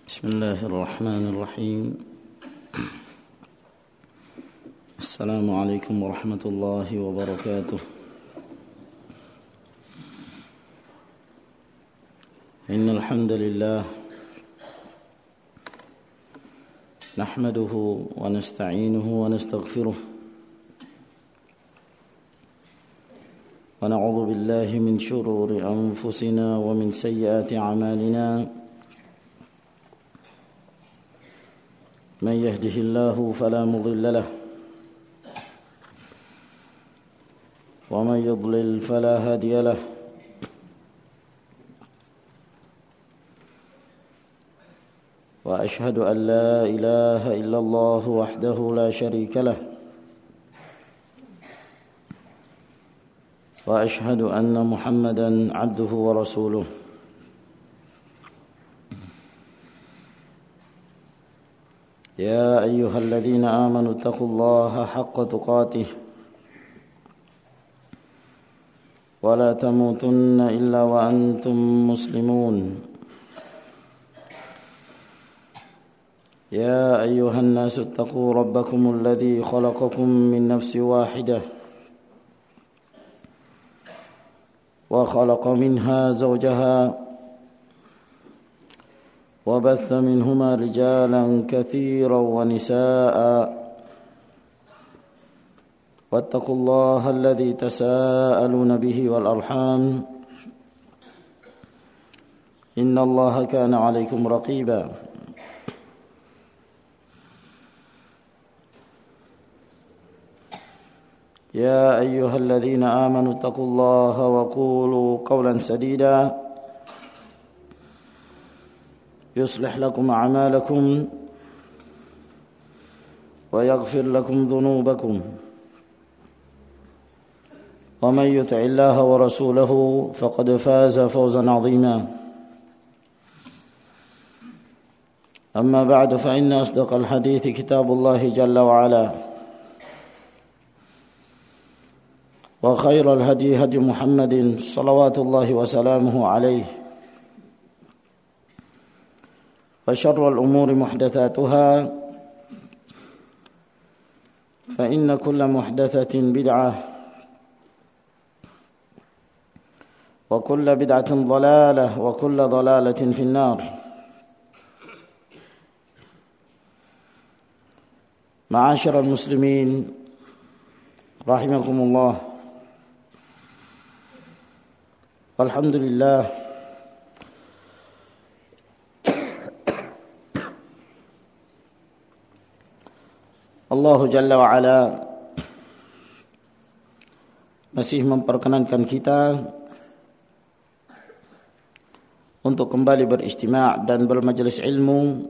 بسم الله الرحمن الرحيم. السلام عليكم ورحمة الله وبركاته. إن الحمد لله نحمده ونستعينه ونستغفره ونعوذ بالله من شرور أنفسنا ومن سيئات أعمالنا. من يهده الله فلا مضل له ومن يضلل فلا هادي له. وأشهد أن لا إله إلا الله وحده لا شريك له وأشهد أن محمدا عبده ورسوله. يا أيها الذين آمنوا اتقوا الله حق تقاته ولا تموتن إلا وأنتم مسلمون. يا أيها الناس اتقوا ربكم الذي خلقكم من نفس واحدة وخلق منها زوجها وبث منهما رجالا كثيرا ونساء واتقوا الله الذي تساءلون به والأرحام إن الله كان عليكم رقيبا. يا أيها الذين آمنوا اتقوا الله وقولوا قولا سديدا يصلح لكم أعمالكم ويغفر لكم ذنوبكم ومن يطع الله ورسوله فقد فاز فوزا عظيما. أما بعد فإن أصدق الحديث كتاب الله جل وعلا وخير الهدي هدي محمد صلوات الله وسلامه عليه وشر الأمور محدثاتها فإن كل محدثة بدعة وكل بدعة ضلالة وكل ضلالة في النار. معاشر المسلمين رحمكم الله، والحمد لله Allah Jalla wa'ala masih memperkenankan kita untuk kembali beristima' dan bermajelis ilmu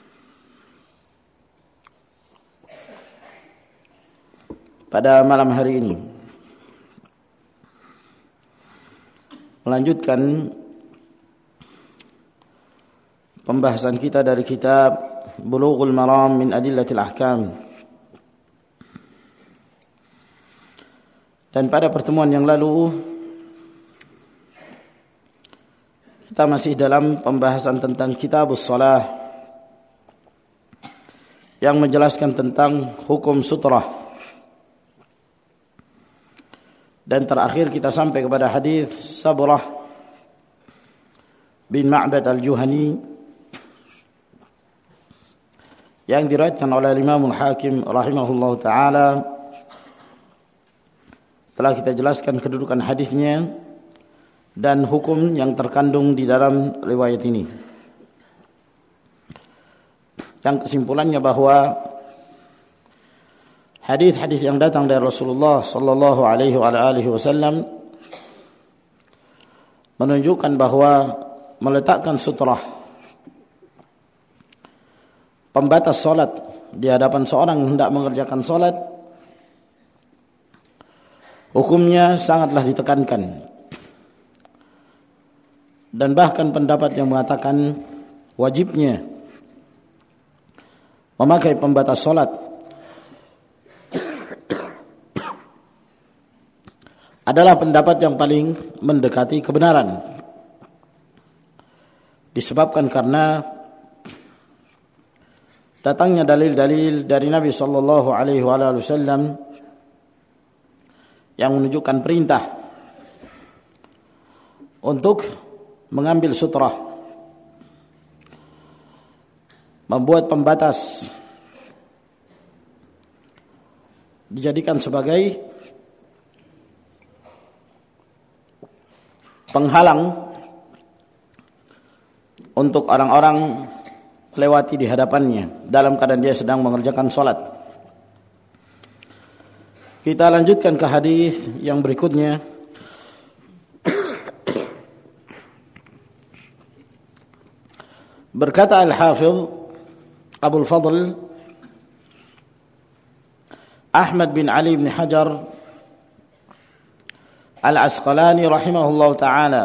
pada malam hari ini, melanjutkan pembahasan kita dari kitab Bulughul Maram min Adillatil Ahkam. Dan pada pertemuan yang lalu kita masih dalam pembahasan tentang Kitabus Shalah yang menjelaskan tentang hukum sutrah. Dan terakhir kita sampai kepada hadis Sabrah bin Ma'bad al-Juhani yang diriwayatkan oleh Imam Al-Hakim rahimahullahu taala. Telah kita jelaskan kedudukan hadisnya dan hukum yang terkandung di dalam riwayat ini. Yang kesimpulannya bahwa hadis-hadis yang datang dari Rasulullah sallallahu alaihi wasallam menunjukkan bahwa meletakkan sutrah, pembatas salat di hadapan seorang yang hendak mengerjakan salat, hukumnya sangatlah ditekankan. Dan bahkan pendapat yang mengatakan wajibnya memakai pembatas salat adalah pendapat yang paling mendekati kebenaran. Disebabkan karena datangnya dalil-dalil dari Nabi sallallahu alaihi wasallam yang menunjukkan perintah untuk mengambil sutrah, membuat pembatas, dijadikan sebagai penghalang untuk orang-orang melewati di hadapannya dalam keadaan dia sedang mengerjakan salat. Kita lanjutkan ke hadis yang berikutnya. Berkata Al-Hafidh Abul Fadl Ahmad bin Ali bin Hajar Al-Asqalani rahimahullah ta'ala,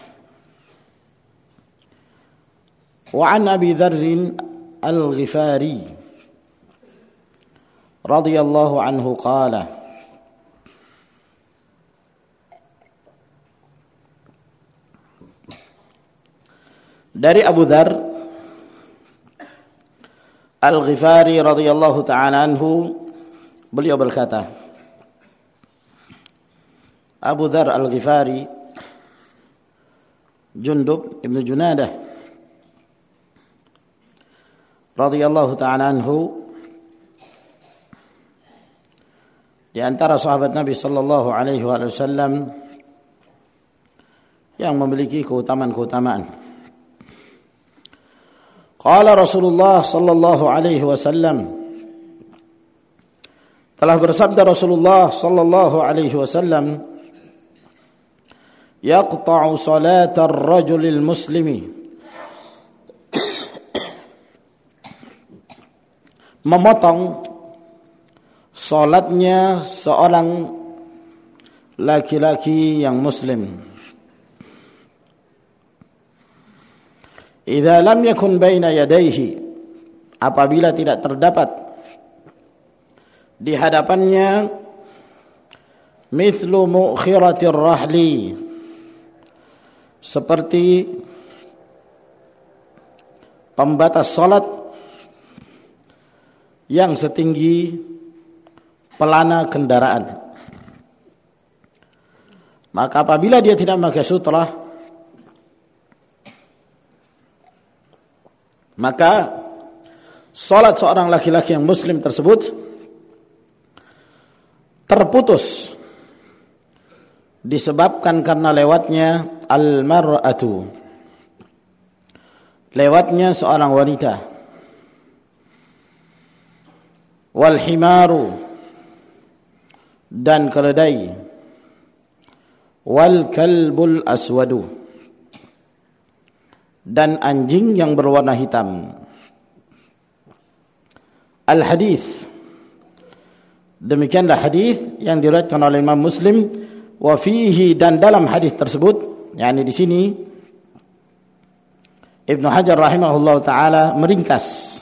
wa an Abi Dharr Al-Ghifari radhiyallahu anhu qala, dari Abu Dharr Al-Ghifari radhiyallahu ta'ala anhu, beliau berkata, Abu Dharr Al-Ghifari Jundub ibn Junadah radhiyallahu ta'ala anhu, di antara sahabat Nabi sallallahu alaihi wasallam yang memiliki keutamaan-keutamaan. Qala Rasulullah sallallahu alaihi wasallam, telah bersabda Rasulullah sallallahu alaihi wasallam, yaqta'u salatar rajulil muslimi, memotong salatnya seorang laki-laki yang muslim, idza lam yakun baina yadayhi, apabila tidak terdapat di hadapannya mithlu mu'khiratir rahli, seperti pembatas salat yang setinggi pelana kendaraan. Maka apabila dia tidak memakai sutrah, maka salat seorang laki-laki yang muslim tersebut terputus disebabkan karena lewatnya al-mar'atu, lewatnya seorang wanita, wal himaru, dan keledai, wal kalbul aswadu, dan anjing yang berwarna hitam. Al-hadis, demikianlah hadis yang diriwayatkan oleh Imam Muslim. Wa fihi, dan dalam hadis tersebut, yakni di sini Ibnu Hajar rahimahullah taala meringkas,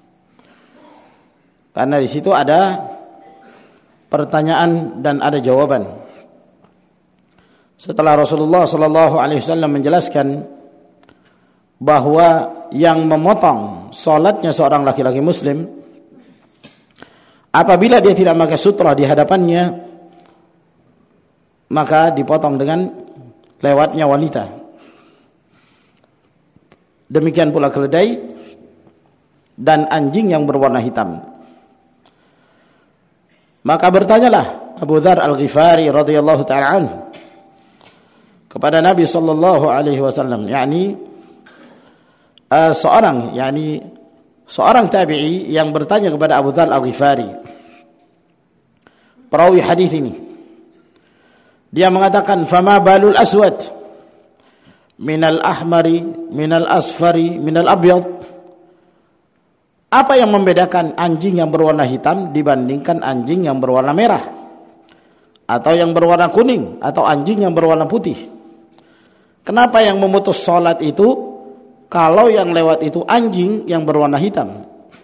karena di situ ada pertanyaan dan ada jawaban. Setelah Rasulullah sallallahu alaihi wasallam menjelaskan bahwa yang memotong salatnya seorang laki-laki muslim apabila dia tidak memakai sutrah di hadapannya, maka dipotong dengan lewatnya wanita. Demikian pula keledai dan anjing yang berwarna hitam. Maka bertanyalah Abu Dharr Al-Ghifari radhiyallahu ta'ala anhu kepada Nabi sallallahu alaihi wasallam, yakni seorang tabi'i yang bertanya kepada Abu Dharr Al-Ghifari, perawi hadis ini. Dia mengatakan, fama balul aswad minal ahmari minal asfari minal abyad, apa yang membedakan anjing yang berwarna hitam dibandingkan anjing yang berwarna merah, atau yang berwarna kuning, atau anjing yang berwarna putih? Kenapa yang memutus salat itu kalau yang lewat itu anjing yang berwarna hitam?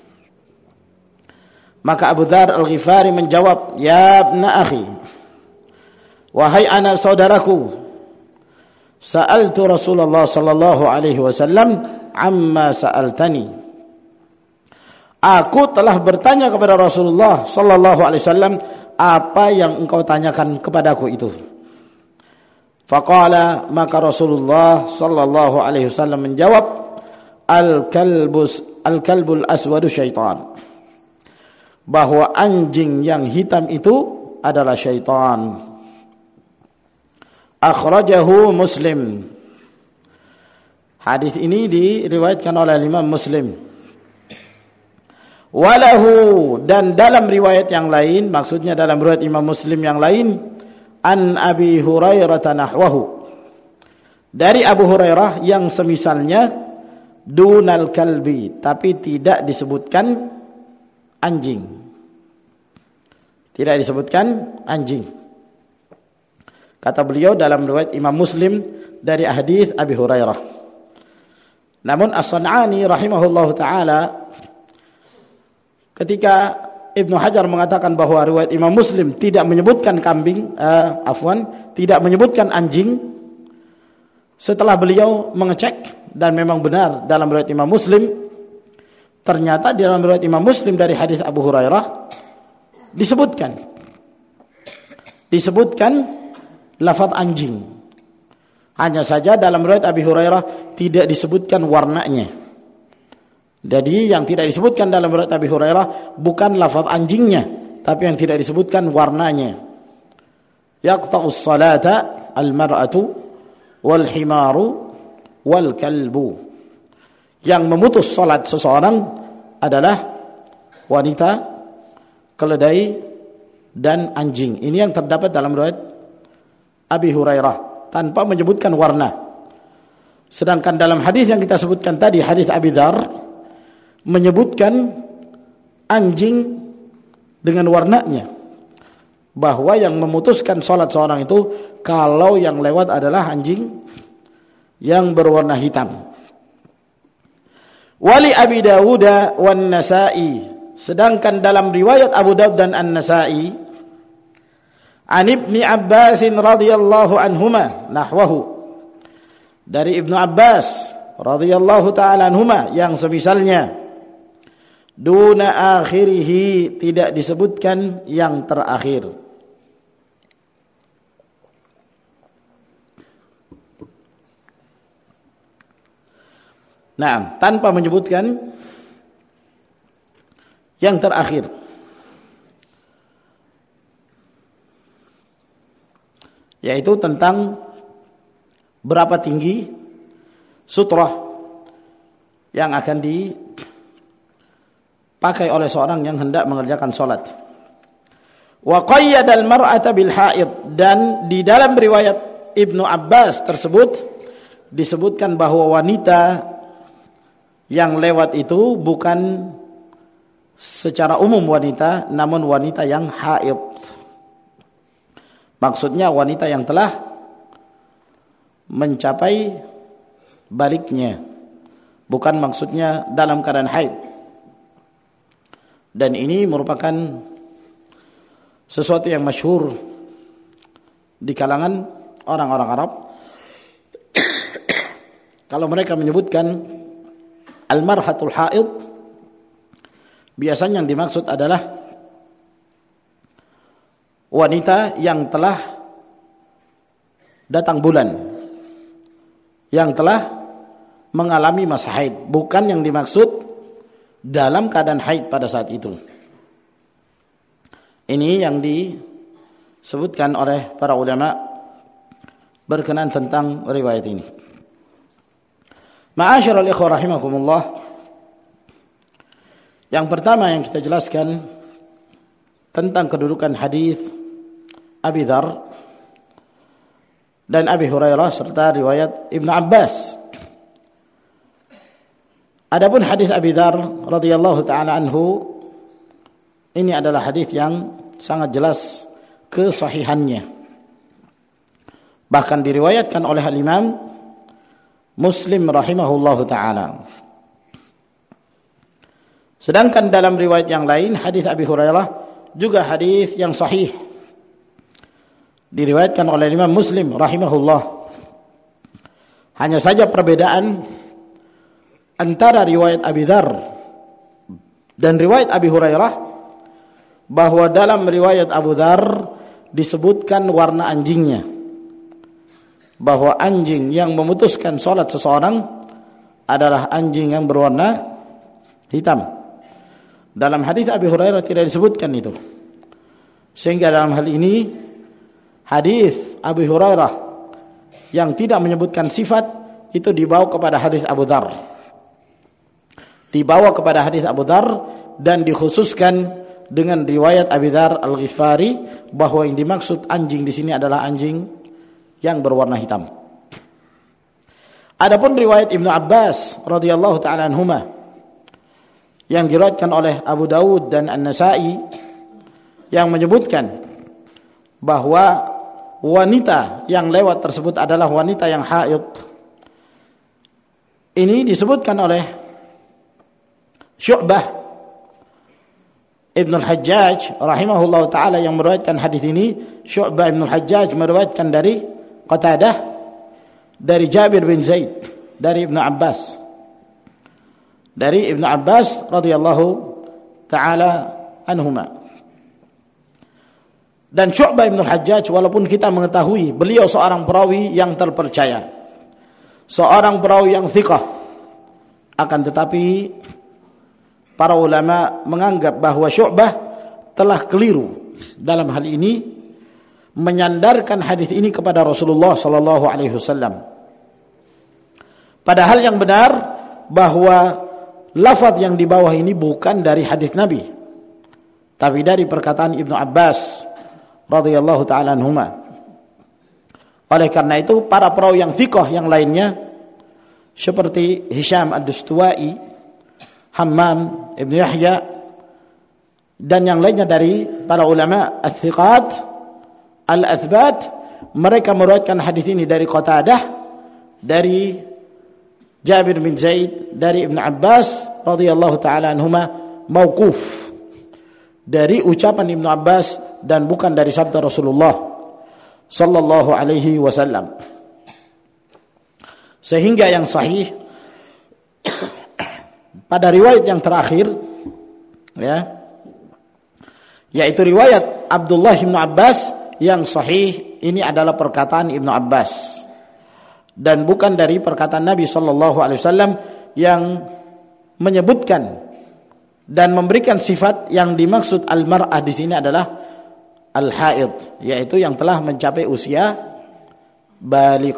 Maka Abu Dharr Al-Ghifari menjawab, ya ibna akhi, wahai anak saudaraku, sa'altu Rasulullah sallallahu alaihi wasallam amma sa'altani, Aku telah bertanya kepada Rasulullah sallallahu alaihi wasallam, apa yang engkau tanyakan kepadaku itu? Faqala, maka Rasulullah sallallahu alaihi wasallam menjawab, al-kalbul aswadu syaitan. Bahwa anjing yang hitam itu adalah syaitan. Akhrajahu Muslim. Hadis ini diriwayatkan oleh Imam Muslim. Walahu, dan dalam riwayat yang lain, maksudnya dalam riwayat Imam Muslim yang lain, an Abi Hurairah nahwahu, dari Abu Hurairah yang semisalnya, dunal kalbi, tapi tidak disebutkan anjing. Tidak disebutkan anjing. Kata beliau dalam riwayat Imam Muslim dari hadis Abi Hurairah. Namun As-San'ani rahimahullahu taala, ketika Ibnu Hajar mengatakan bahwa riwayat Imam Muslim tidak menyebutkan tidak menyebutkan anjing, setelah beliau mengecek dan memang benar dalam riwayat Imam Muslim, ternyata di dalam riwayat Imam Muslim dari hadis Abu Hurairah disebutkan lafaz anjing. Hanya saja dalam riwayat Abi Hurairah tidak disebutkan warnanya. Jadi yang tidak disebutkan dalam riwayat Abi Hurairah bukan lafaz anjingnya, tapi yang tidak disebutkan warnanya. Yaqta'us salata al-mar'atu wal himaru wal kalbu. Yang memutus salat seseorang adalah wanita, keledai, dan anjing. Ini yang terdapat dalam riwayat Abi Hurairah tanpa menyebutkan warna. Sedangkan dalam hadis yang kita sebutkan tadi, hadis Abi Dzar, menyebutkan anjing dengan warnanya, bahwa yang memutuskan salat seorang itu kalau yang lewat adalah anjing yang berwarna hitam. Wali Abi Dawud wan Nasa'i, sedangkan dalam riwayat Abu Dawud dan An-Nasa'i, an Ibni Abbas radhiyallahu anhuma nahwahu, dari Ibnu Abbas radhiyallahu taala anhuma yang semisalnya, duna akhirihi, tidak disebutkan yang terakhir. Nah, tanpa menyebutkan yang terakhir. Yaitu tentang berapa tinggi sutrah yang akan dipakai oleh seorang yang hendak mengerjakan salat. Wa qayyada al-mar'ata bil haid, dan di dalam riwayat Ibnu Abbas tersebut disebutkan bahwa wanita yang lewat itu bukan secara umum wanita, namun wanita yang haid. Maksudnya wanita yang telah mencapai baliknya, bukan maksudnya dalam keadaan haid. Dan ini merupakan sesuatu yang masyhur di kalangan orang-orang Arab. Kalau mereka menyebutkan al-marhatul haid, biasanya yang dimaksud adalah wanita yang telah datang bulan, yang telah mengalami masa haid, bukan yang dimaksud dalam keadaan haid pada saat itu. Ini yang disebutkan oleh para ulama berkenaan tentang riwayat ini. Ma'asyiral ikhwah rahimakumullah, yang pertama yang kita jelaskan tentang kedudukan hadis Abi Dzar dan Abi Hurairah serta riwayat Ibnu Abbas. Adapun hadis Abi Dzar radhiyallahu taala anhu, ini adalah hadis yang sangat jelas kesahihannya. Bahkan diriwayatkan oleh Al-Imam Muslim rahimahullahu taala. Sedangkan dalam riwayat yang lain, hadis Abi Hurairah juga hadis yang sahih, diriwayatkan oleh Imam Muslim rahimahullah. Hanya saja perbedaan antara riwayat Abi Dzar Dan riwayat Abi Hurairah bahwa dalam riwayat Abu Dzar disebutkan warna anjingnya, bahwa anjing yang memutuskan salat seseorang adalah anjing yang berwarna hitam. Dalam hadis Abi Hurairah tidak disebutkan itu. Sehingga dalam hal ini hadis Abi Hurairah yang tidak menyebutkan sifat itu dibawa kepada hadis Abu Dzar. Dibawa kepada hadis Abu Dzar dan dikhususkan dengan riwayat Abi Dzar Al-Ghifari bahwa yang dimaksud anjing di sini adalah anjing yang berwarna hitam. Adapun riwayat Ibnu Abbas radhiyallahu taala anhuma yang diriwayatkan oleh Abu Dawud dan An-Nasa'i yang menyebutkan bahwa wanita yang lewat tersebut adalah wanita yang haid. Ini disebutkan oleh Syu'bah Ibn al-Hajjaj rahimahullah ta'ala yang meriwayatkan hadis ini. Syu'bah Ibn al-Hajjaj meriwayatkan dari Qatadah, dari Jabir bin Zaid, dari Ibn Abbas, dari Ibn Abbas radhiyallahu ta'ala anhuma. Dan Syu'bah Ibn al-Hajjaj, walaupun kita mengetahui beliau seorang perawi yang terpercaya, seorang perawi yang thiqah, akan tetapi para ulama menganggap bahwa Syu'bah telah keliru dalam hal ini, menyandarkan hadis ini kepada Rasulullah sallallahu alaihi wasallam. Padahal yang benar bahwa lafaz yang di bawah ini bukan dari hadis Nabi, tapi dari perkataan Ibnu Abbas radhiyallahu taala anhuma. Oleh karena itu para perawi yang thiqah yang lainnya seperti Hisham Ad-Dustuwai, Hammam Ibn Yahya dan yang lainnya dari para ulama al-thiqat al-athbat, mereka meriwayatkan hadis ini dari Qatadah, dari Jabir bin Zaid, dari Ibn Abbas radhiyallahu taala anhuma mauquf, dari ucapan Ibn Abbas dan bukan dari sabda Rasulullah sallallahu alaihi wasallam. Sehingga yang sahih pada riwayat yang terakhir, ya, yaitu riwayat Abdullah bin Abbas, yang sahih ini adalah perkataan Ibnu Abbas dan bukan dari perkataan Nabi sallallahu alaihi wasallam yang menyebutkan dan memberikan sifat yang dimaksud al-mar'ah di sini adalah al-haid, yaitu yang telah mencapai usia baligh.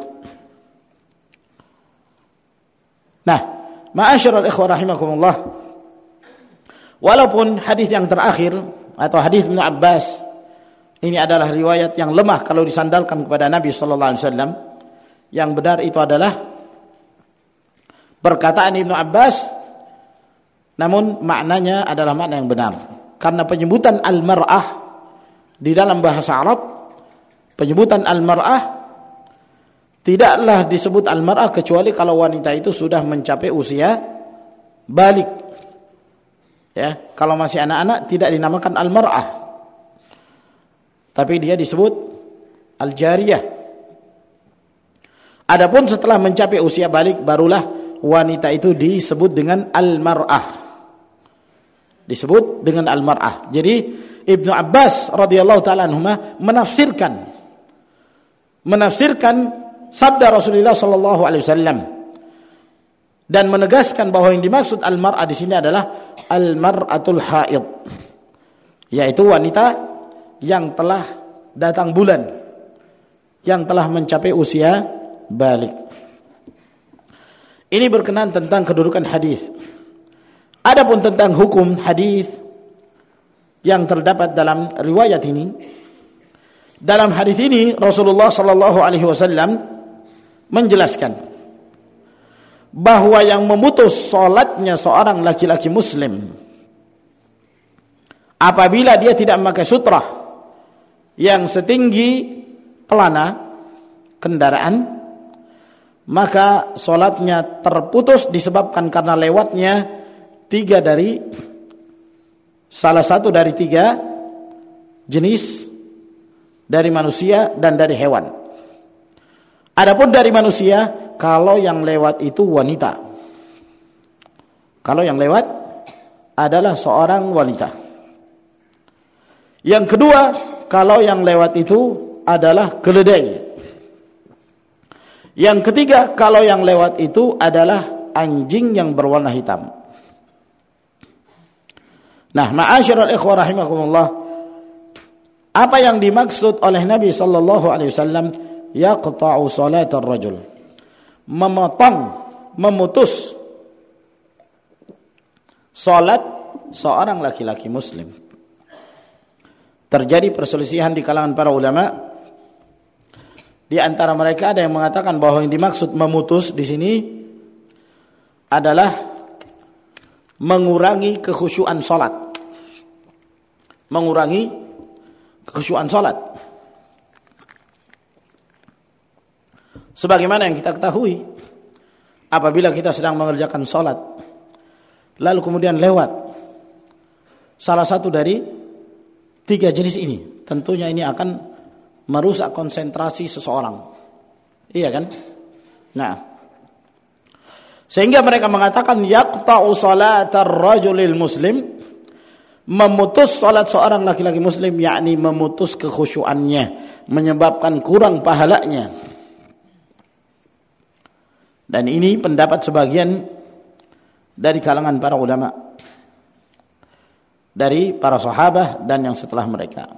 Nah, ma'asyiral ikhwah rahimakumullah, walaupun hadis yang terakhir atau hadis Ibnu Abbas ini adalah riwayat yang lemah kalau disandalkan kepada Nabi sallallahu alaihi wasallam, yang benar itu adalah perkataan Ibnu Abbas, namun maknanya adalah makna yang benar. Karena penyebutan al-mar'ah di dalam bahasa Arab, penyebutan al-mar'ah tidaklah disebut al-mar'ah kecuali kalau wanita itu sudah mencapai usia baligh. Ya, kalau masih anak-anak tidak dinamakan al-mar'ah, tapi dia disebut al-jariyah. Adapun setelah mencapai usia baligh barulah wanita itu disebut dengan al-mar'ah. Disebut dengan al-mar'ah. Jadi Ibnu Abbas radhiyallahu taala anhuma menafsirkan sabda Rasulullah sallallahu alaihi wasallam dan menegaskan bahwa yang dimaksud al-mar'ah di sini adalah al-mar'atul haid, yaitu wanita yang telah datang bulan, yang telah mencapai usia baligh. Ini berkenaan tentang kedudukan hadis. Adapun tentang hukum hadis yang terdapat dalam riwayat ini, dalam hadis ini Rasulullah sallallahu alaihi wasallam menjelaskan bahwa yang memutus salatnya seorang laki-laki muslim apabila dia tidak memakai sutrah yang setinggi pelana kendaraan, maka salatnya terputus disebabkan karena lewatnya salah satu dari tiga jenis dari manusia dan dari hewan. Adapun dari manusia, kalau yang lewat itu wanita. Kalau yang lewat adalah seorang wanita. Yang kedua, kalau yang lewat itu adalah keledai. Yang ketiga, kalau yang lewat itu adalah anjing yang berwarna hitam. Nah, ma'asyiral ikhwah rahimakumullah, apa yang dimaksud oleh Nabi sallallahu alaihi wasallam yaqta'u salatar rajul, memotong, memutus salat seorang laki-laki muslim. Terjadi perselisihan di kalangan para ulama. Di antara mereka ada yang mengatakan bahwa yang dimaksud memutus di sini adalah mengurangi kekhusyuan salat. Mengurangi kekhusyuan salat. Sebagaimana yang kita ketahui, apabila kita sedang mengerjakan salat, lalu kemudian lewat salah satu dari tiga jenis ini, tentunya ini akan merusak konsentrasi seseorang. Iya kan? Nah, sehingga mereka mengatakan yaqta'u salatar rajulil muslim, memutus salat seorang laki-laki muslim, yakni memutus kekhusyuannya, menyebabkan kurang pahalanya. Dan ini pendapat sebagian dari kalangan para ulama, dari para sahabat dan yang setelah mereka.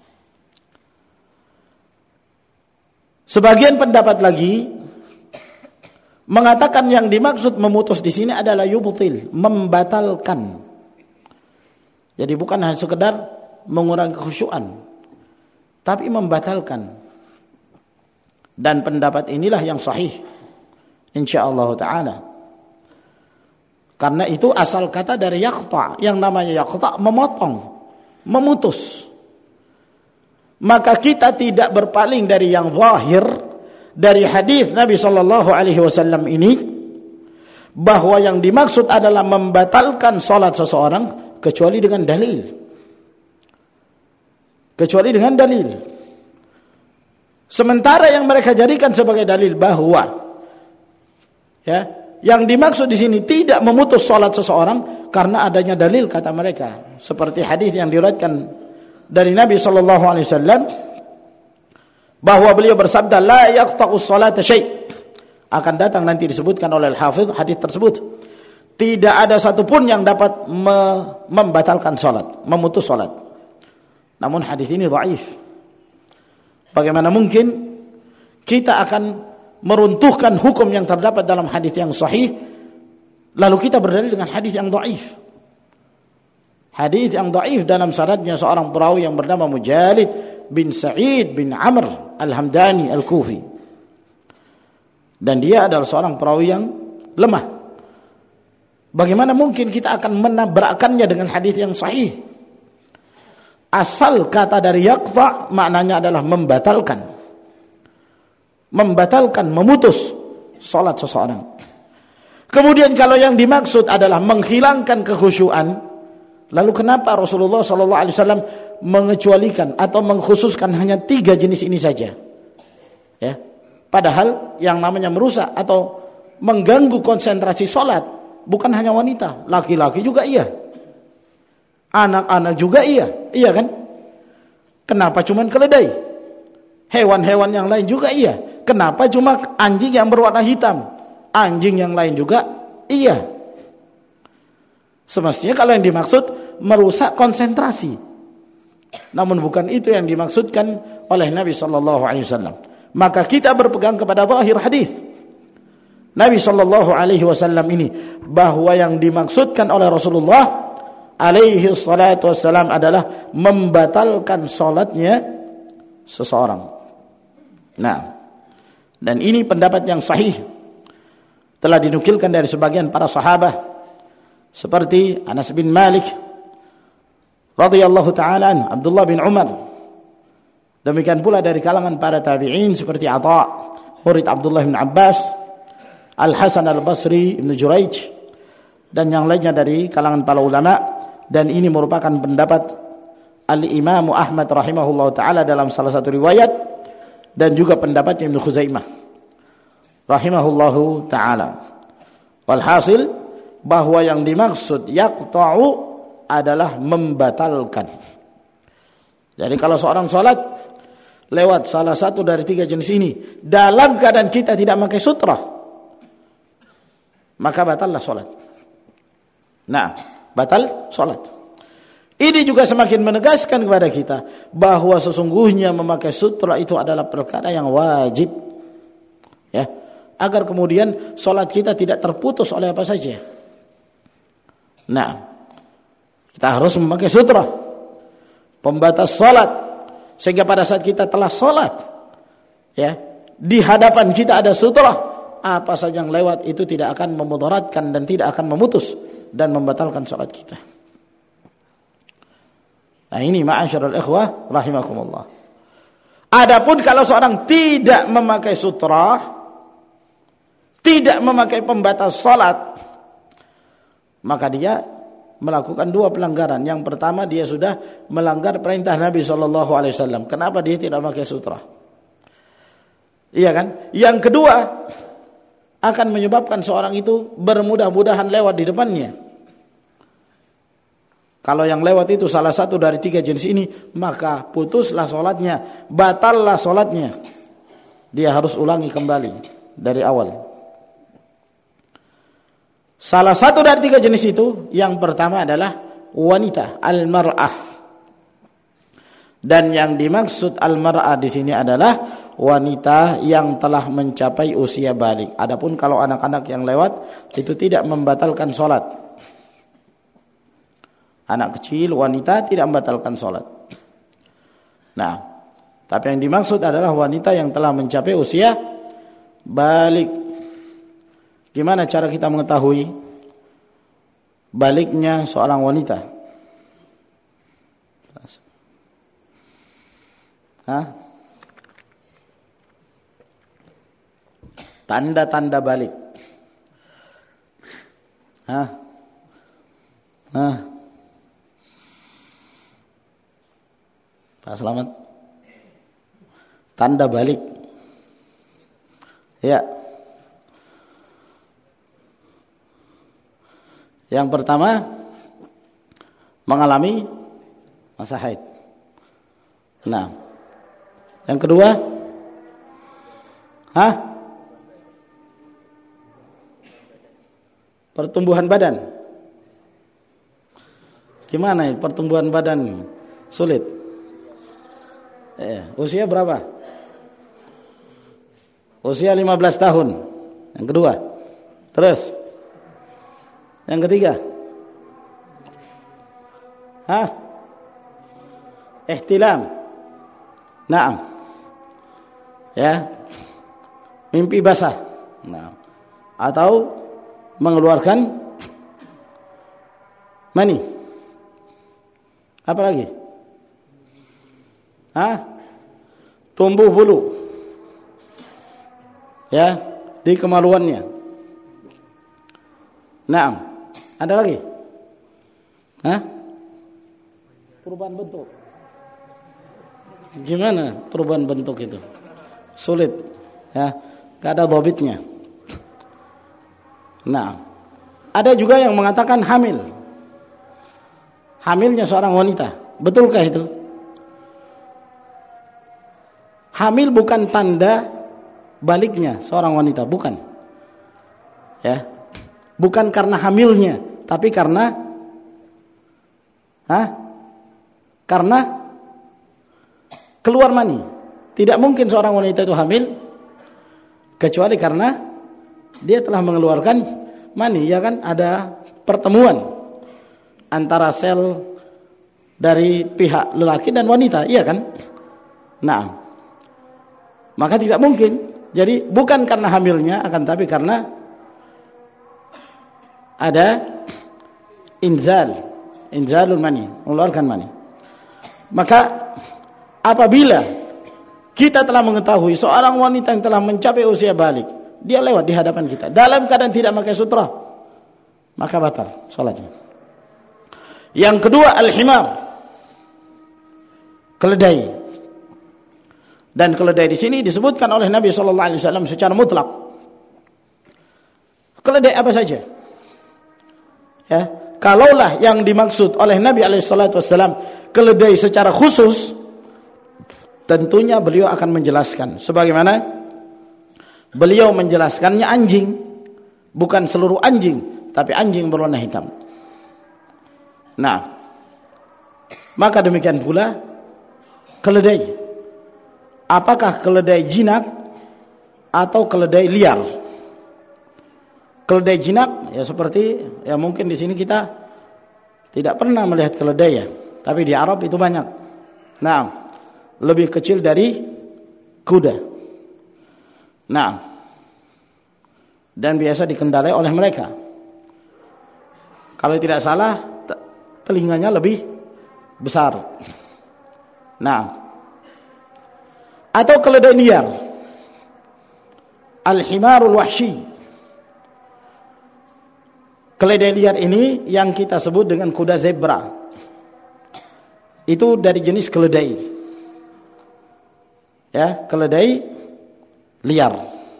Sebagian pendapat lagi mengatakan yang dimaksud memutus di sini adalah yubtil, membatalkan. Jadi bukan hanya sekedar mengurangi kekhusyuan, tapi membatalkan. Dan pendapat inilah yang sahih, insyaallah taala. Karena itu asal kata dari yaqta', yang namanya yaqta' memotong, memutus. Maka kita tidak berpaling dari yang zahir dari hadis Nabi sallallahu alaihi wasallam ini, bahwa yang dimaksud adalah membatalkan salat seseorang kecuali dengan dalil. Kecuali dengan dalil. Sementara yang mereka jadikan sebagai dalil bahwa yang dimaksud di sini tidak memutus salat seseorang karena adanya dalil, kata mereka, seperti hadis yang diriwayatkan dari Nabi sallallahu alaihi wasallam bahwa beliau bersabda la yaqta'u sholata syai'. Akan datang nanti disebutkan oleh al-Hafidz hadis tersebut. Tidak ada satupun yang dapat membatalkan salat, memutus salat. Namun hadis ini dhaif. Bagaimana mungkin kita akan meruntuhkan hukum yang terdapat dalam hadis yang sahih lalu kita berdalil dengan hadis yang dhaif? Hadis yang dhaif dalam sanadnya seorang perawi yang bernama Mujalid bin Sa'id bin Amr Al-Hamdani Al-Kufi. Dan dia adalah seorang perawi yang lemah. Bagaimana mungkin kita akan menabrakkannya dengan hadis yang sahih? Asal kata dari yaqta' maknanya adalah membatalkan. Membatalkan, memutus salat seseorang. Kemudian kalau yang dimaksud adalah menghilangkan kekhusyuan, lalu kenapa Rasulullah sallallahu alaihi wasallam mengecualikan atau mengkhususkan hanya tiga jenis ini saja? Ya. Padahal yang namanya merusak atau mengganggu konsentrasi salat bukan hanya wanita, laki-laki juga iya. Anak-anak juga iya. Iya kan? Kenapa cuma keledai? Hewan-hewan yang lain juga iya. Kenapa cuma anjing yang berwarna hitam? Anjing yang lain juga iya. Semestinya kalau yang dimaksud merusak konsentrasi. Namun bukan itu yang dimaksudkan oleh Nabi sallallahu alaihi wasallam. Maka kita berpegang kepada zahir hadis Nabi sallallahu alaihi wasallam ini, bahwa yang dimaksudkan oleh Rasulullah alaihi salatu wassalam adalah membatalkan salatnya seseorang. Nah, dan ini pendapat yang sahih telah dinukilkan dari sebagian para sahabat seperti Anas bin Malik radhiyallahu ta'ala, Abdullah bin Umar. Demikian pula dari kalangan para tabi'in seperti Atha, murid Abdullah bin Abbas, Al-Hasan Al-Basri, Ibn Jurayj, dan yang lainnya dari kalangan para ulama. Dan ini merupakan pendapat Al-Imam Ahmad rahimahullah ta'ala dalam salah satu riwayat, dan juga pendapat Ibn Khuzaimah rahimahullahu ta'ala. Walhasil bahwa yang dimaksud yaqta'u adalah membatalkan. Jadi kalau seorang sholat lewat salah satu dari 3 jenis ini dalam keadaan kita tidak memakai sutra, maka batallah sholat. Nah, batal sholat. Ini juga semakin menegaskan kepada kita bahwa sesungguhnya memakai sutra itu adalah perkara yang wajib, ya, agar kemudian sholat kita tidak terputus oleh apa saja. Nah, kita harus memakai sutra, pembatas sholat, sehingga pada saat kita telah sholat, ya, di hadapan kita ada sutra, apa saja yang lewat itu tidak akan memudaratkan dan tidak akan memutus dan membatalkan sholat kita. Nah, ini ma'asyiral ikhwah rahimakumullah. Adapun kalau seorang tidak memakai sutra, tidak memakai pembatas sholat, maka dia melakukan 2 pelanggaran. Yang pertama, dia sudah melanggar perintah Nabi SAW. Kenapa dia tidak memakai sutra? Iya kan? Yang kedua, akan menyebabkan seorang itu bermudah-mudahan lewat di depannya. Kalau yang lewat itu salah satu dari 3 jenis ini, maka putuslah sholatnya, batallah sholatnya. Dia harus ulangi kembali dari awal. Salah satu dari 3 jenis itu, yang pertama adalah wanita, al-mar'ah. Dan yang dimaksud al-mar'ah di sini adalah wanita yang telah mencapai usia balik. Adapun kalau anak-anak yang lewat itu tidak membatalkan sholat. Anak kecil, wanita tidak membatalkan sholat. Nah, tapi yang dimaksud adalah wanita yang telah mencapai usia balik. Gimana cara kita mengetahui baliknya seorang wanita? Hah? Tanda-tanda balik. Hah? Hah? Pak Selamat, tanda balik, ya. Yang pertama, mengalami masa haid. Nah, yang kedua, pertumbuhan badan. Gimana ya pertumbuhan badan? Sulit. Usia berapa? Usia 15 tahun. Yang kedua. Terus. Yang ketiga. Ihtilam. Naam. Ya. Mimpi basah. Nah. Atau mengeluarkan mani. Apa lagi? Tumbuh bulu, ya, di kemaluannya. Naam. Ada lagi? Perubahan bentuk. Gimana perubahan bentuk itu? Sulit, ya, gak ada dhabitnya. Nah, ada juga yang mengatakan hamil. Hamilnya seorang wanita. Betulkah itu? Hamil bukan tanda baliknya seorang wanita, bukan. Ya. Bukan karena hamilnya, tapi karena keluar mani. Tidak mungkin seorang wanita itu hamil kecuali karena dia telah mengeluarkan mani, ya kan? Ada pertemuan antara sel dari pihak lelaki dan wanita, iya kan? Nah, maka tidak mungkin. Jadi bukan karena hamilnya, akan tapi karena ada inzalul mani, mengeluarkan mani. Maka apabila kita telah mengetahui seorang wanita yang telah mencapai usia balik, dia lewat di hadapan kita dalam keadaan tidak pakai sutra, maka batal salatnya. Yang kedua, al-himar, keledai. Dan keledai di sini disebutkan oleh Nabi SAW secara mutlak. Keledai apa saja, ya, kalaulah yang dimaksud oleh Nabi SAW keledai secara khusus, tentunya beliau akan menjelaskan sebagaimana beliau menjelaskannya anjing, bukan seluruh anjing, tapi anjing berwarna hitam. Nah, maka demikian pula keledai. Apakah keledai jinak atau keledai liar? Keledai jinak ya seperti ya mungkin di sini kita tidak pernah melihat keledai ya, tapi di Arab itu banyak. Nah, lebih kecil dari kuda. Nah, dan biasa dikendarai oleh mereka. Kalau tidak salah, telinganya lebih besar. Nah, atau keledai liar, al-himarul wahsy. Keledai liar ini yang kita sebut dengan kuda zebra. Itu dari jenis keledai. Ya, keledai liar.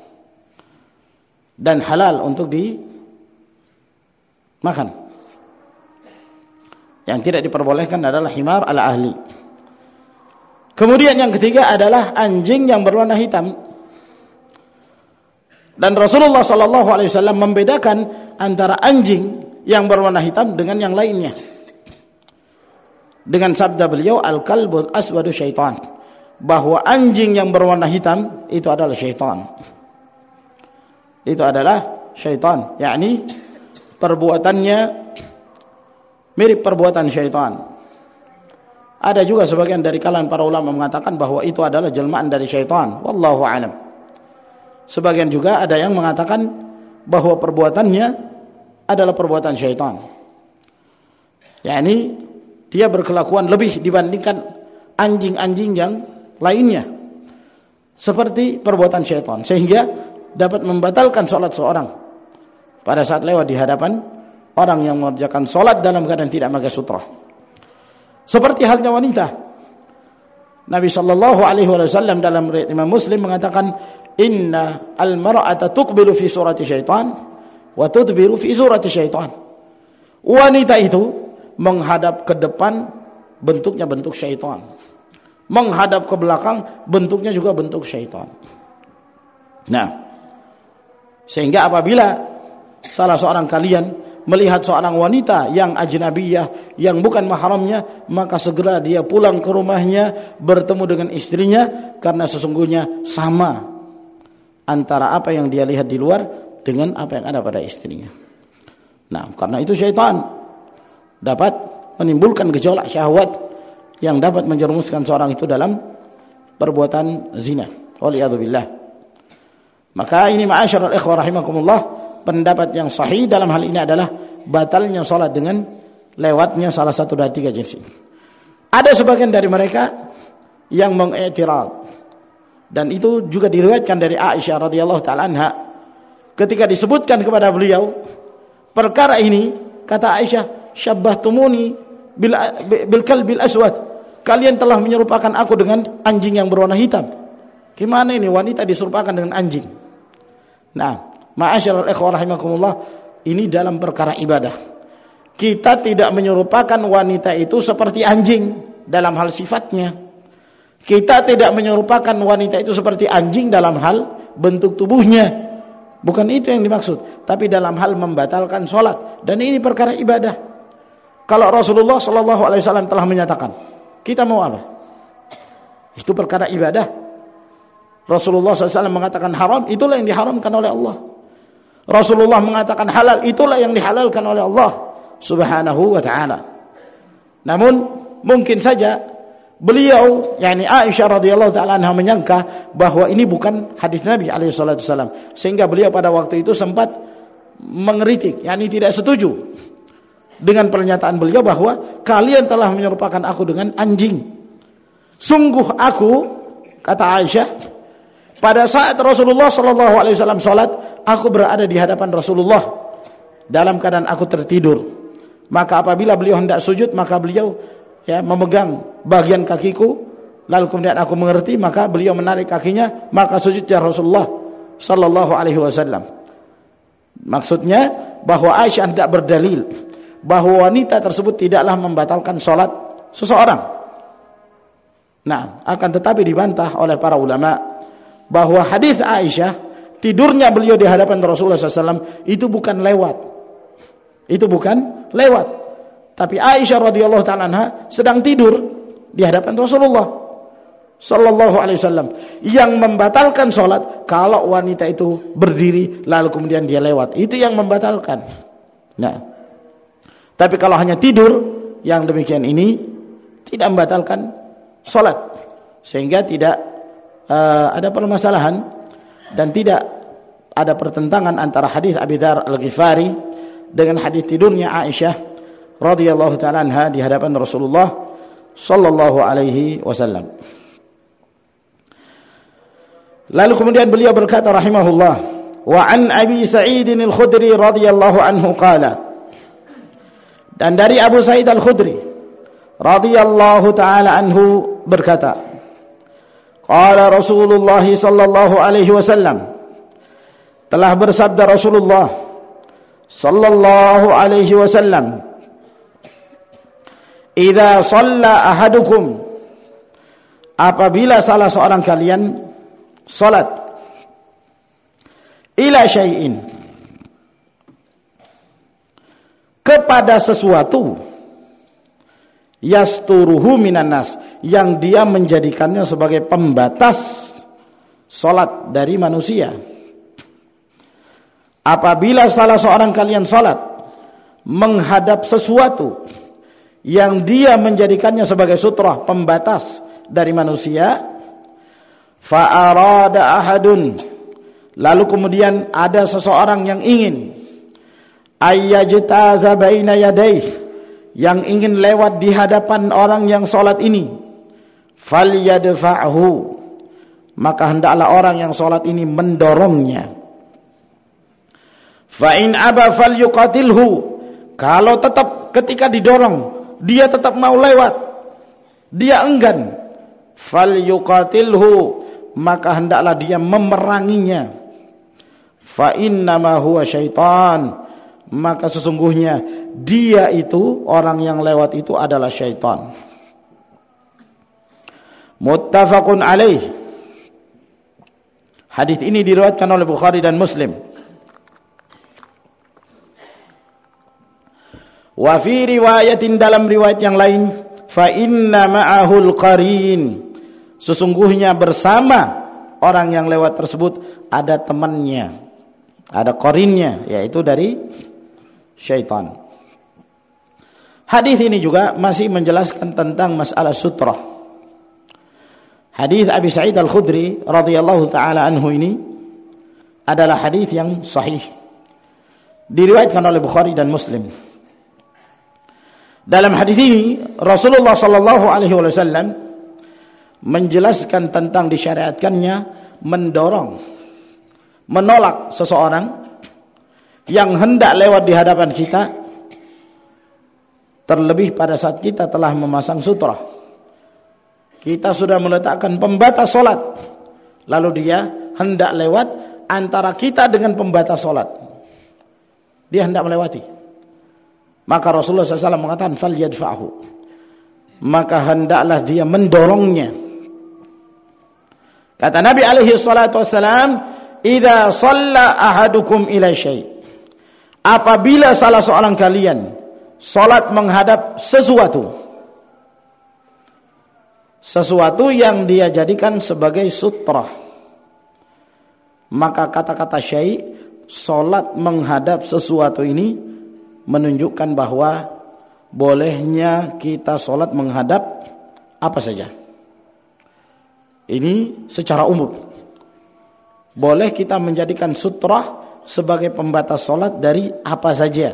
Dan halal untuk dimakan. Yang tidak diperbolehkan adalah himar ala ahli. Kemudian yang ketiga adalah anjing yang berwarna hitam. Dan Rasulullah SAW membedakan antara anjing yang berwarna hitam dengan yang lainnya. Dengan sabda beliau, al-kalbul aswadu syaitan. Bahwa anjing yang berwarna hitam itu adalah syaitan. Itu adalah syaitan. Yakni perbuatannya mirip perbuatan syaitan. Ada juga sebagian dari kalangan para ulama mengatakan bahwa itu adalah jelmaan dari syaitan. Wallahu a'lam. Sebagian juga ada yang mengatakan bahwa perbuatannya adalah perbuatan syaitan. yakni dia berkelakuan lebih dibandingkan anjing-anjing yang lainnya, seperti perbuatan syaitan, sehingga dapat membatalkan sholat seorang pada saat lewat di hadapan orang yang mengerjakan sholat dalam keadaan tidak pakai sutra. Seperti halnya wanita, Nabi SAW dalam riwayat Imam Muslim mengatakan, inna al-mar'ata tuqbilu fi surati syaitan wa tudbiru fi surati syaitan. Wanita itu menghadap ke depan bentuknya bentuk syaitan, menghadap ke belakang bentuknya juga bentuk syaitan. Nah, sehingga apabila salah seorang kalian melihat seorang wanita yang ajnabiyah, yang bukan mahramnya, maka segera dia pulang ke rumahnya, bertemu dengan istrinya, karena sesungguhnya sama antara apa yang dia lihat di luar dengan apa yang ada pada istrinya. Nah, karena itu syaitan dapat menimbulkan gejolak syahwat yang dapat menjerumuskan seorang itu dalam perbuatan zina. Waliyadzubillah. Maka ini ma'asyiral ikhwah rahimakumullah, pendapat yang sahih dalam hal ini adalah batalnya salat dengan lewatnya salah satu dari tiga jenis ini. Ada sebagian dari mereka yang mengiktirad, dan itu juga diriwayatkan dari Aisyah radhiyallahu taala anha, ketika disebutkan kepada beliau perkara ini, kata Aisyah, syabbahtumuni bil kalbil aswad, kalian telah menyerupakan aku dengan anjing yang berwarna hitam. Gimana ini wanita diserupakan dengan anjing? Nah, ma'asyiral ikhwah rahimakumullah, ini dalam perkara ibadah. Kita tidak menyerupakan wanita itu seperti anjing dalam hal sifatnya. Kita tidak menyerupakan wanita itu seperti anjing dalam hal bentuk tubuhnya. Bukan itu yang dimaksud, tapi dalam hal membatalkan sholat. Dan ini perkara ibadah. Kalau Rasulullah SAW telah menyatakan, kita mau apa? Itu perkara ibadah. Rasulullah SAW mengatakan haram, itulah yang diharamkan oleh Allah. Rasulullah mengatakan halal, itulah yang dihalalkan oleh Allah Subhanahu wa ta'ala. Namun mungkin saja beliau, yakni Aisyah radhiyallahu ta'ala anha, menyangka bahwa ini bukan hadis Nabi alaihi salatu wasallam, sehingga beliau pada waktu itu sempat mengkritik, yakni tidak setuju dengan pernyataan beliau bahwa kalian telah menyerupakan aku dengan anjing. Sungguh aku, kata Aisyah, pada saat Rasulullah SAW salat, aku berada di hadapan Rasulullah dalam keadaan aku tertidur. Maka apabila beliau hendak sujud, maka beliau memegang bagian kakiku, lalu kemudian aku mengerti, maka beliau menarik kakinya, maka sujudnya Rasulullah sallallahu alaihi wasallam. Maksudnya bahwa Aisyah tidak berdalil bahwa wanita tersebut tidaklah membatalkan sholat seseorang. Nah, akan tetapi dibantah oleh para ulama bahwa hadis Aisyah, tidurnya beliau di hadapan Rasulullah SAW itu bukan lewat. Itu bukan lewat. Tapi Aisyah radhiyallahu ta'ala anha sedang tidur di hadapan Rasulullah sallallahu alaihi wasallam. Yang membatalkan sholat kalau wanita itu berdiri lalu kemudian dia lewat. Itu yang membatalkan. Nah, tapi kalau hanya tidur, yang demikian ini tidak membatalkan sholat, sehingga tidak ada permasalahan dan tidak ada pertentangan antara hadis Abi Dzar Al-Ghifari dengan hadis tidurnya Aisyah radhiyallahu ta'ala anha di hadapan Rasulullah sallallahu alaihi wasallam. Lalu kemudian beliau berkata rahimahullah, wa an Abi Sa'id Al-Khudri radhiyallahu anhu qala, dan dari Abu Sa'id Al-Khudri radhiyallahu ta'ala anhu berkata, qala Rasulullah sallallahu alaihi wasallam, telah bersabda Rasulullah sallallahu alaihi wasallam, idza shalla ahadukum, apabila salah seorang kalian salat ila syai'in, kepada sesuatu, yasturuhu minan nas, yang dia menjadikannya sebagai pembatas salat dari manusia. Apabila salah seorang kalian salat menghadap sesuatu yang dia menjadikannya sebagai sutrah, pembatas dari manusia, fa arada ahadun, lalu kemudian ada seseorang yang ingin ayyajtaza baina yadayhi, yang ingin lewat di hadapan orang yang salat ini, falyadfa'hu, maka hendaklah orang yang salat ini mendorongnya. Fa in aba falyuqatilhu, kalau tetap ketika didorong dia tetap mau lewat, dia enggan, falyuqatilhu, maka hendaklah dia memeranginya. Fa innama huwa syaitan, maka sesungguhnya dia itu, orang yang lewat itu adalah syaitan. Muttafaqun alaih. Hadis ini diriwayatkan oleh Bukhari dan Muslim. Wa fi riwayatin, dalam riwayat yang lain, fa inna ma'ahul qarin, sesungguhnya bersama orang yang lewat tersebut ada temannya, ada qarinnya, yaitu dari syaitan. Hadis ini juga masih menjelaskan tentang masalah sutrah. Hadis Abi Sa'id Al-Khudri radhiyallahu taala anhu ini adalah hadis yang sahih, diriwayatkan oleh Bukhari dan Muslim. Dalam hadis ini Rasulullah sallallahu alaihi wasallam menjelaskan tentang disyariatkannya mendorong, menolak seseorang yang hendak lewat di hadapan kita, terlebih pada saat kita telah memasang sutrah. Kita sudah meletakkan pembatas salat, lalu dia hendak lewat antara kita dengan pembatas salat, dia hendak melewati. Maka Rasulullah SAW mengatakan falyadfa'hu, maka hendaklah dia mendorongnya. Kata Nabi alaihi salatu wassalam, idza shalla ahadukum ila syai', apabila salah seorang kalian salat menghadap sesuatu yang dia jadikan sebagai sutrah, maka kata-kata syai', salat menghadap sesuatu ini menunjukkan bahwa bolehnya kita salat menghadap apa saja. Ini secara umum. Boleh kita menjadikan sutrah sebagai pembatas salat dari apa saja.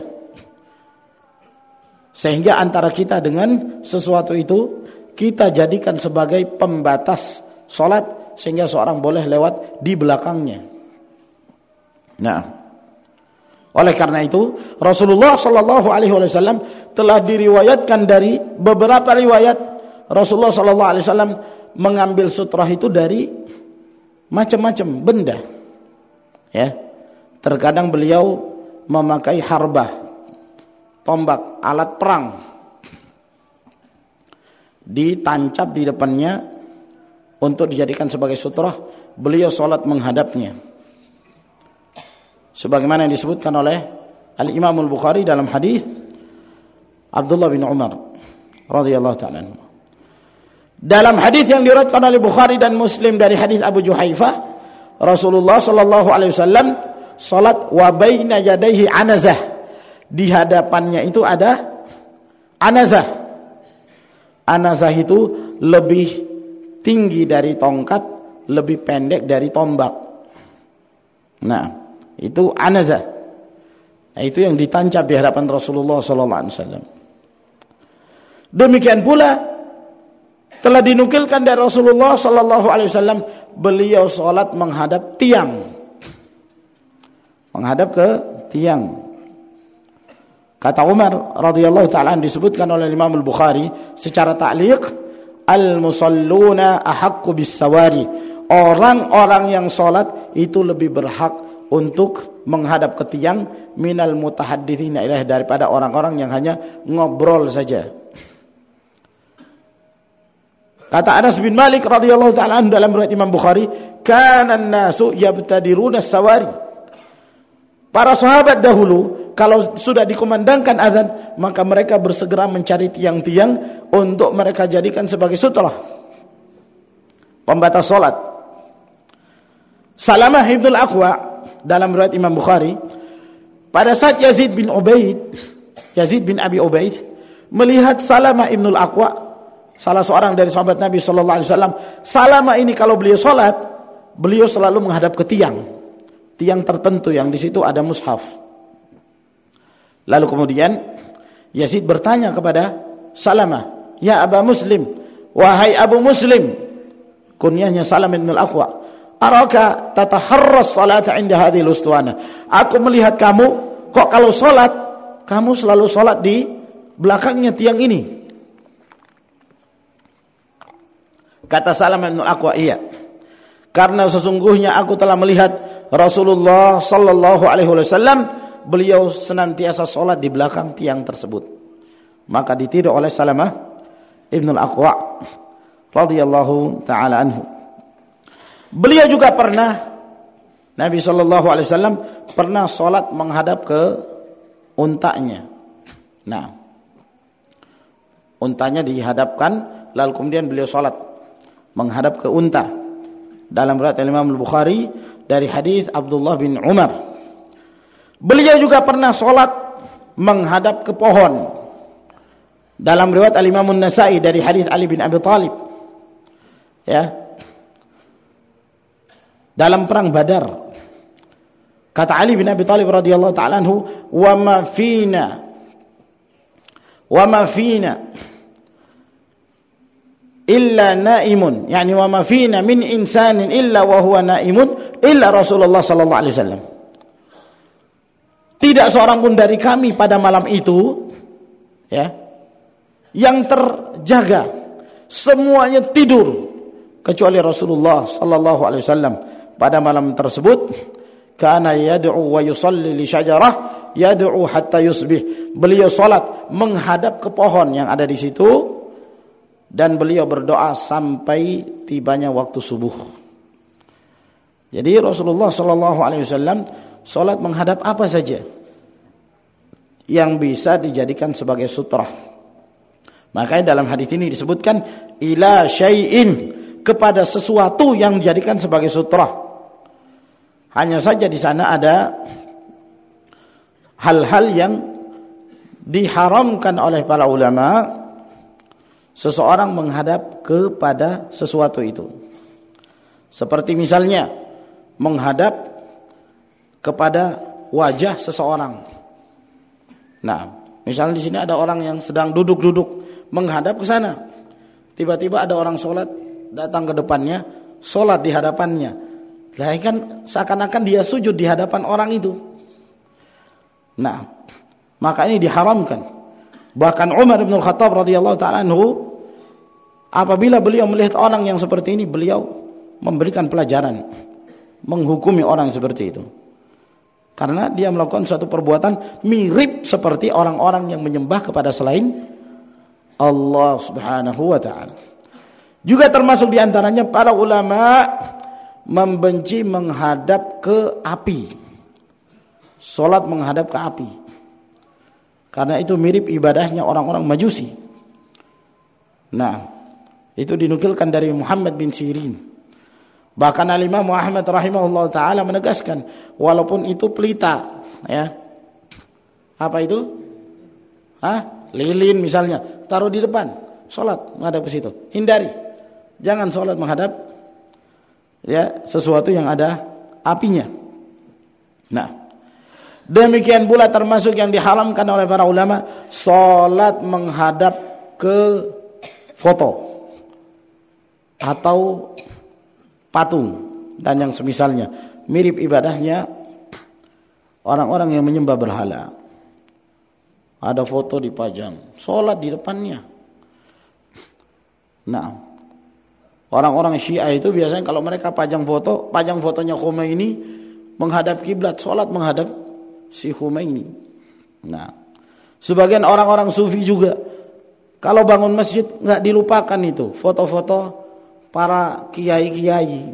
Sehingga antara kita dengan sesuatu itu kita jadikan sebagai pembatas salat, sehingga seorang boleh lewat di belakangnya. Nah, oleh karena itu Rasulullah sallallahu alaihi wasallam telah diriwayatkan dari beberapa riwayat Rasulullah sallallahu alaihi wasallam mengambil sutrah itu dari macam-macam benda. Ya. Terkadang beliau memakai harbah, tombak, alat perang ditancap di depannya untuk dijadikan sebagai sutrah, beliau salat menghadapnya. Sebagaimana yang disebutkan oleh Al-Imam Al-Bukhari dalam hadis Abdullah bin Umar radhiyallahu ta'ala anhu. Dalam hadis yang diriwayatkan oleh Bukhari dan Muslim dari hadis Abu Juhaifah, Rasulullah sallallahu alaihi wasallam salat wa baina yadayhi anazah. Di hadapannya itu ada anazah. Anazah itu lebih tinggi dari tongkat, lebih pendek dari tombak. Nah, itu anazah. Nah, itu yang ditancap di hadapan Rasulullah sallallahu alaihi wasallam. Demikian pula telah dinukilkan dari Rasulullah sallallahu alaihi wasallam, beliau salat menghadap tiang. Menghadap ke tiang. Kata Umar radhiyallahu ta'ala disebutkan oleh Imam Al-Bukhari secara ta'liq, al-musalluna ahaqqu bis-sawari. Orang-orang yang salat itu lebih berhak untuk menghadap ke tiang minal mutahadditsina ilaih, daripada orang-orang yang hanya ngobrol saja. Kata Anas bin Malik radhiyallahu ta'ala dalam riwayat Imam Bukhari, kana an-nasu yabtadiruna as-sawari. Para sahabat dahulu kalau sudah dikumandangkan azan, maka mereka bersegera mencari tiang-tiang untuk mereka jadikan sebagai sutrah, pembatas salat. Salamah ibn al-Aqwa dalam riwayat Imam Bukhari, pada saat Yazid bin Abi Ubaid melihat Salamah ibn al-Aqwa, salah seorang dari sahabat Nabi sallallahu alaihi wasallam, Salamah ini kalau beliau salat, beliau selalu menghadap ke tiang tertentu yang di situ ada mushaf. Lalu kemudian Yazid bertanya kepada Salamah, "Ya Aba Muslim, wahai Abu Muslim," kunyahnya Salamah bin Al-Aqwa, "Araka tataharras salata 'inda hadhihi al-ustuwana." Aku melihat kamu kok kalau salat, kamu selalu salat di belakangnya tiang ini. Kata Salamah bin Al-Aqwa, "Iya. Karena sesungguhnya aku telah melihat Rasulullah sallallahu alaihi wasallam, beliau senantiasa salat di belakang tiang tersebut." Maka ditiru oleh Salamah ibn al-Aqwa radhiyallahu taala anhu. Beliau juga pernah, Nabi sallallahu alaihi wasallam pernah salat menghadap ke untanya. Nah, untanya dihadapkan, lalu kemudian beliau salat menghadap ke unta. Dalam riwayat Imam Al-Bukhari dari hadis Abdullah bin Umar. Beliau juga pernah salat menghadap ke pohon. Dalam riwayat Al-Imam An-Nasa'i dari hadis Ali bin Abi Thalib. Ya. Dalam perang Badar, kata Ali bin Abi Thalib radhiyallahu ta'ala anhu, "Wa ma fina illa naimun," yani wa ma fina min insanin illa wa huwa naimun illa Rasulullah sallallahu alaihi wasallam. Tidak seorang pun dari kami pada malam itu, ya, yang terjaga, semuanya tidur kecuali Rasulullah sallallahu alaihi wasallam. Pada malam tersebut, kana yad'u wa yusalli li syajarah yad'u hatta yusbih. Beliau salat menghadap ke pohon yang ada di situ, dan beliau berdoa sampai tibanya waktu subuh. Jadi Rasulullah sallallahu alaihi wasallam salat menghadap apa saja yang bisa dijadikan sebagai sutrah. Makanya dalam hadis ini disebutkan ila syai'in, kepada sesuatu yang dijadikan sebagai sutrah. Hanya saja di sana ada hal-hal yang diharamkan oleh para ulama, seseorang menghadap kepada sesuatu itu. Seperti misalnya menghadap kepada wajah seseorang. Nah, misalnya di sini ada orang yang sedang duduk-duduk, menghadap ke sana. Tiba-tiba ada orang sholat datang ke depannya, sholat di hadapannya. Lah kan seakan-akan dia sujud di hadapan orang itu. Nah, maka ini diharamkan. Bahkan Umar bin Khattab radhiyallahu ta'ala anhu, apabila beliau melihat orang yang seperti ini, beliau memberikan pelajaran, menghukumi orang seperti itu. Karena dia melakukan suatu perbuatan mirip seperti orang-orang yang menyembah kepada selain Allah Subhanahu wa ta'ala. Juga termasuk diantaranya para ulama membenci menghadap ke api. Salat menghadap ke api. Karena itu mirip ibadahnya orang-orang Majusi. Nah, itu dinukilkan dari Muhammad bin Sirin. Bahkan Al-Imam Muhammad rahimahullah ta'ala menegaskan, walaupun itu pelita, ya. Apa itu? Lilin misalnya, taruh di depan, salat menghadap ke situ. Hindari. Jangan salat menghadap ya sesuatu yang ada apinya. Nah, demikian pula termasuk yang diharamkan oleh para ulama, salat menghadap ke foto atau patung dan yang semisalnya, mirip ibadahnya orang-orang yang menyembah berhala. Ada foto dipajang, salat di depannya. Nah, orang-orang Syiah itu biasanya kalau mereka pajang fotonya Khomeini menghadap kiblat, salat menghadap si Khomeini. Nah, sebagian orang-orang Sufi juga kalau bangun masjid nggak dilupakan itu foto-foto para kiai-kiai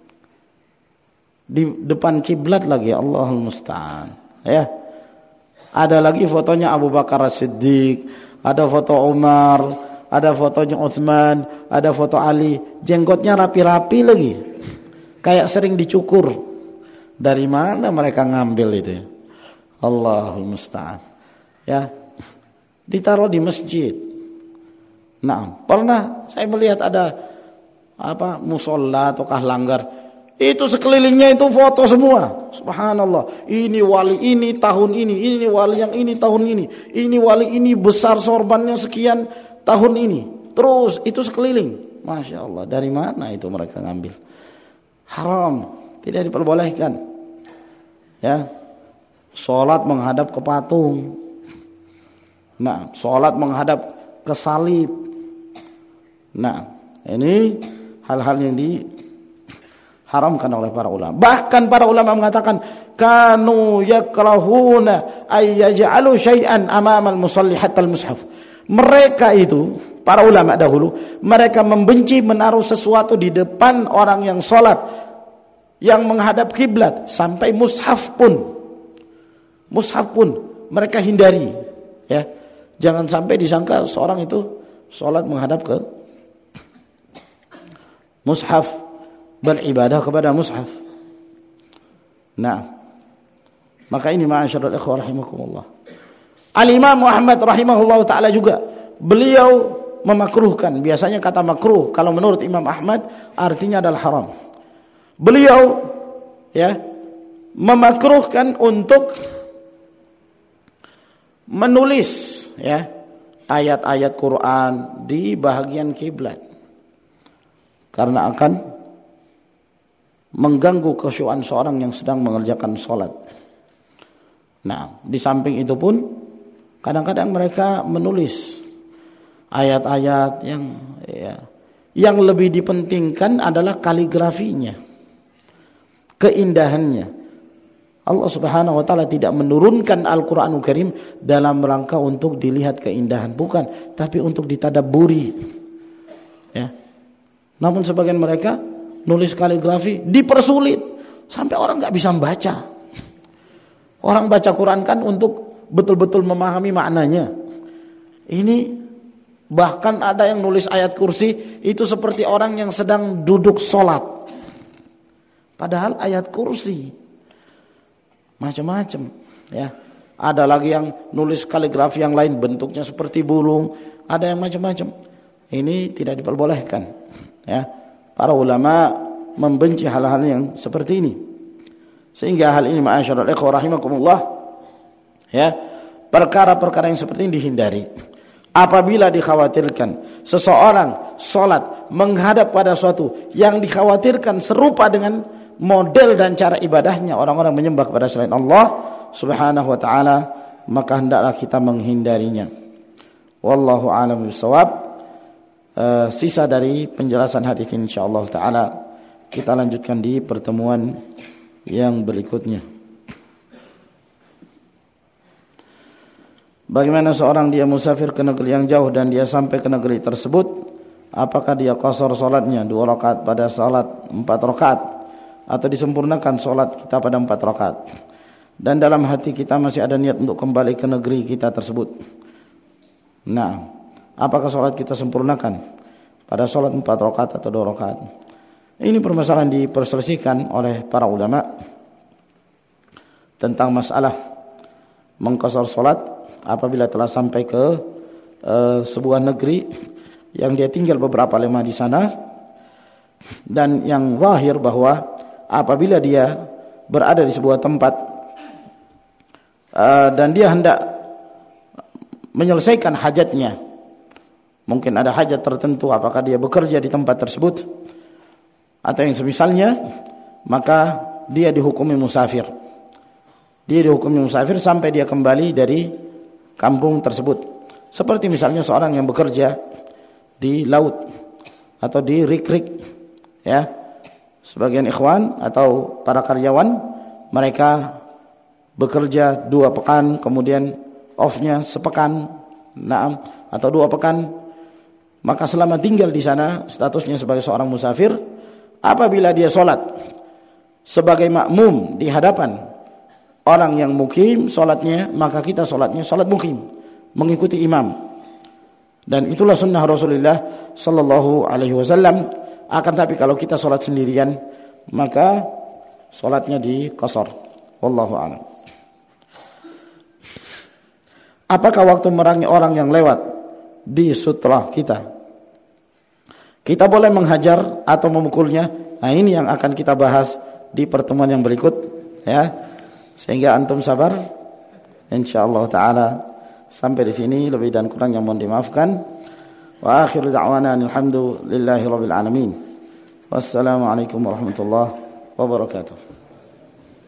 di depan kiblat lagi, Allahul musta'an. Ya. Ada lagi fotonya Abu Bakar As-Siddiq, ada foto Umar, ada fotonya Utsman, ada foto Ali, jenggotnya rapi-rapi lagi. Kayak sering dicukur. Dari mana mereka ngambil itu? Allahul musta'an. Ya. Ditaruh di masjid. Nah, pernah saya melihat ada musola ataukah langgar, itu sekelilingnya itu foto semua. Subhanallah, ini wali ini tahun ini wali yang ini tahun ini wali ini besar sorbannya sekian tahun ini, terus itu sekeliling. Masya Allah, dari mana itu mereka ngambil? Haram, tidak diperbolehkan. Ya, sholat menghadap ke patung. Nah, sholat menghadap ke salib. Nah, ini hal-hal yang diharamkan oleh para ulama. Bahkan para ulama mengatakan kanu yakrahuna ay yaj'alu syai'an amama al-musalli hatta al-mushaf. Mereka itu, para ulama dahulu, mereka membenci menaruh sesuatu di depan orang yang salat yang menghadap kiblat, sampai mushaf pun mereka hindari, ya. Jangan sampai disangka seorang itu salat menghadap ke mushaf, beribadah kepada mushaf. Nah, maka ini ma'asyiral ikhwah rahimakumullah. Al-Imam Muhammad rahimahullah ta'ala juga, beliau memakruhkan. Biasanya kata makruh kalau menurut Imam Ahmad artinya adalah haram. Beliau ya memakruhkan untuk menulis ya ayat-ayat Quran di bahagian kiblat, karena akan mengganggu khusyuan seorang yang sedang mengerjakan sholat. Nah, di samping itu pun kadang-kadang mereka menulis ayat-ayat yang lebih dipentingkan adalah kaligrafinya, keindahannya. Allah Subhanahu wa taala tidak menurunkan Al-Qur'anul Karim dalam rangka untuk dilihat keindahan, bukan, tapi untuk ditadabburi. Ya. Namun sebagian mereka nulis kaligrafi dipersulit sampai orang enggak bisa membaca. Orang baca Quran kan untuk betul-betul memahami maknanya. Ini bahkan ada yang nulis ayat kursi itu seperti orang yang sedang duduk sholat. Padahal ayat kursi macam-macam, ya. Ada lagi yang nulis kaligrafi yang lain bentuknya seperti burung, ada yang macam-macam. Ini tidak diperbolehkan, ya. Para ulama membenci hal-hal yang seperti ini. Sehingga hal ini ma'asyiral ikhwah rahimakumullah, ya, perkara-perkara yang seperti ini dihindari. Apabila dikhawatirkan seseorang salat menghadap pada suatu yang dikhawatirkan serupa dengan model dan cara ibadahnya orang-orang menyembah kepada selain Allah Subhanahu wa taala, maka hendaklah kita menghindarinya. Wallahu a'lam bishawab. Sisa dari penjelasan hadis ini insyaallah taala kita lanjutkan di pertemuan yang berikutnya. Bagaimana seorang dia musafir ke negeri yang jauh dan dia sampai ke negeri tersebut, apakah dia qasar salatnya 2 rakaat pada salat 4 rakaat atau disempurnakan salat kita pada 4 rakaat? Dan dalam hati kita masih ada niat untuk kembali ke negeri kita tersebut. Nah, apakah salat kita sempurnakan pada salat 4 rakaat atau 2 rakaat? Ini permasalahan diperselisihkan oleh para ulama tentang masalah mengqasar salat apabila telah sampai ke sebuah negeri yang dia tinggal beberapa lama di sana, dan yang zahir bahwa apabila dia berada di sebuah tempat dan dia hendak menyelesaikan hajatnya, mungkin ada hajat tertentu, apakah dia bekerja di tempat tersebut atau yang semisalnya, maka dia dihukumi musafir. Dia dihukumi musafir sampai dia kembali dari kampung tersebut. Seperti misalnya seorang yang bekerja di laut atau di rik-rik, ya. Sebagian ikhwan atau para karyawan, mereka bekerja 2 pekan, kemudian off-nya sepekan, atau 2 pekan. Maka selama tinggal di sana statusnya sebagai seorang musafir. Apabila dia sholat sebagai makmum di hadapan orang yang mukim sholatnya, maka kita sholatnya sholat mukim, mengikuti imam. Dan itulah sunnah Rasulullah sallallahu alaihi wasallam. Akan tapi kalau kita sholat sendirian, maka sholatnya diqasar. Wallahu a'lam. Apakah waktu merangi orang yang lewat di sutra kita boleh menghajar atau memukulnya? Nah, ini yang akan kita bahas di pertemuan yang berikut, ya. Sehingga antum sabar, insyaallah taala. Sampai di sini, lebih dan kurang yang mohon dimaafkan. Wa akhiru da'wana alhamdulillahi rabbil alamin. Wassalamualaikum warahmatullahi wabarakatuh.